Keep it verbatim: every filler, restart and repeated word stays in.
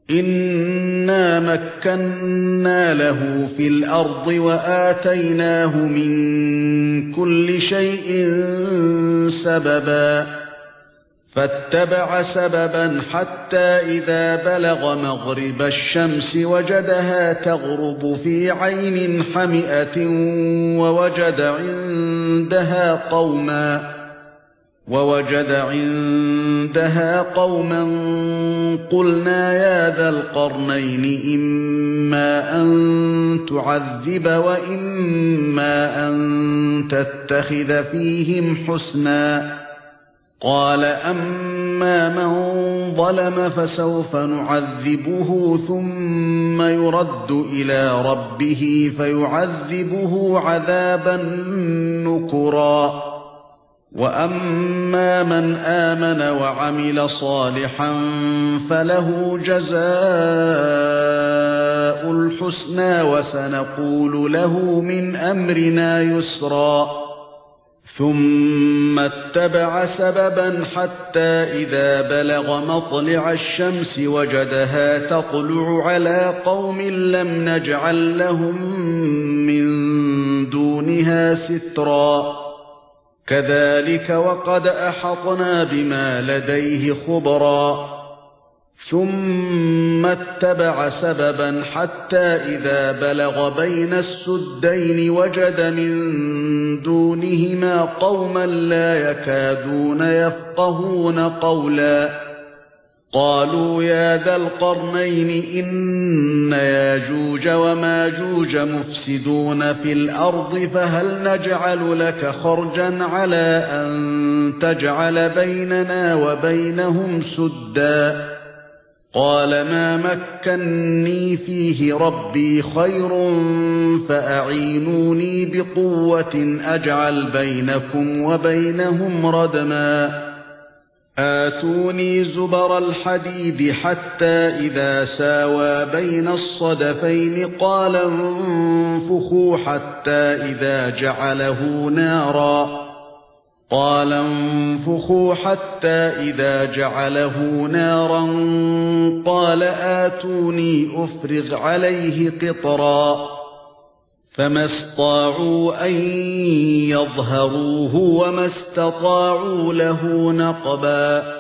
إِنَّا مَكَّنَّا لَهُ فِي الْأَرْضِ وَآتَيْنَاهُ مِنْ كُلِّ شَيْءٍ سَبَبًا فَاتَّبَعَ سَبَبًا حَتَّى إِذَا بَلَغَ مَغْرِبَ الشَّمْسِ وَجَدَهَا تَغْرُبُ فِي عَيْنٍ حَمِئَةٍ وَوَجَدَ عِندَهَا قَوْمًا وَوَجَدَ عِندَهَا قَوْمًا قُلْنَا يَا ذَا الْقَرْنَيْنِ إِمَّا أَن تُعَذِّبَ وَإِمَّا أَن تَتَّخِذَ فِيهِمْ حُسْنًا قَالَ أَمَّا مَن ظَلَمَ فَسَوْفَ نُعَذِّبُهُ ثُمَّ يُرَدُّ إِلَى رَبِّهِ فَيُعَذِّبُهُ عَذَابًا نُكْرًا وَأَمَّا مَنْ آمَنَ وَعَمِلَ صَالِحًا فَلَهُ جَزَاءُ الْحُسْنَى وَسَنَقُولُ لَهُ مِنْ أَمْرِنَا يُسْرًا ثُمَّ اتَّبَعَ سَبَبًا حَتَّى إِذَا بَلَغَ مَطْلِعَ الشَّمْسِ وَجَدَهَا تَطْلُعُ عَلَى قَوْمٍ لَّمْ نَجْعَل لَّهُم مِّن دُونِهَا سِتْرًا كَذَلِكَ وَقَدْ أَحَطْنَا بِمَا لَدَيْهِ خُبْرًا ثُمَّ اتَّبَعَ سَبَبًا حَتَّى إِذَا بَلَغَ بَيْنَ السُّدَّيْنِ وَجَدَ مِن دُونِهِمَا قَوْمًا لَّا يَكَادُونَ يَفْقَهُونَ قَوْلًا قَالُوا يَا ذَا الْقَرْنَيْنِ إِنَّ يَأْجُوجَ وَمَأْجُوجَ مُفْسِدُونَ فِي الْأَرْضِ فَهَلْ نَجْعَلُ لَكَ خَرْجًا عَلَىٰ أَن تَجْعَلَ بَيْنَنَا وَبَيْنَهُمْ سُدًّا قَالَ مَا مَكَّنِّي فِيهِ رَبِّي خَيْرٌ فَأَعِينُونِي بِقُوَّةٍ أَجْعَلْ بَيْنَكُمْ وَبَيْنَهُمْ رَدْمًا آتوني زبر الحديد حتى إذا ساوى بين الصدفين قال انفخوا حتى إذا جعله نارا قال انفخوا حتى إذا جعله نارا قال آتوني أفرغ عليه قطرا فما استطاعوا أن يظهروه وما استطاعوا له نقبا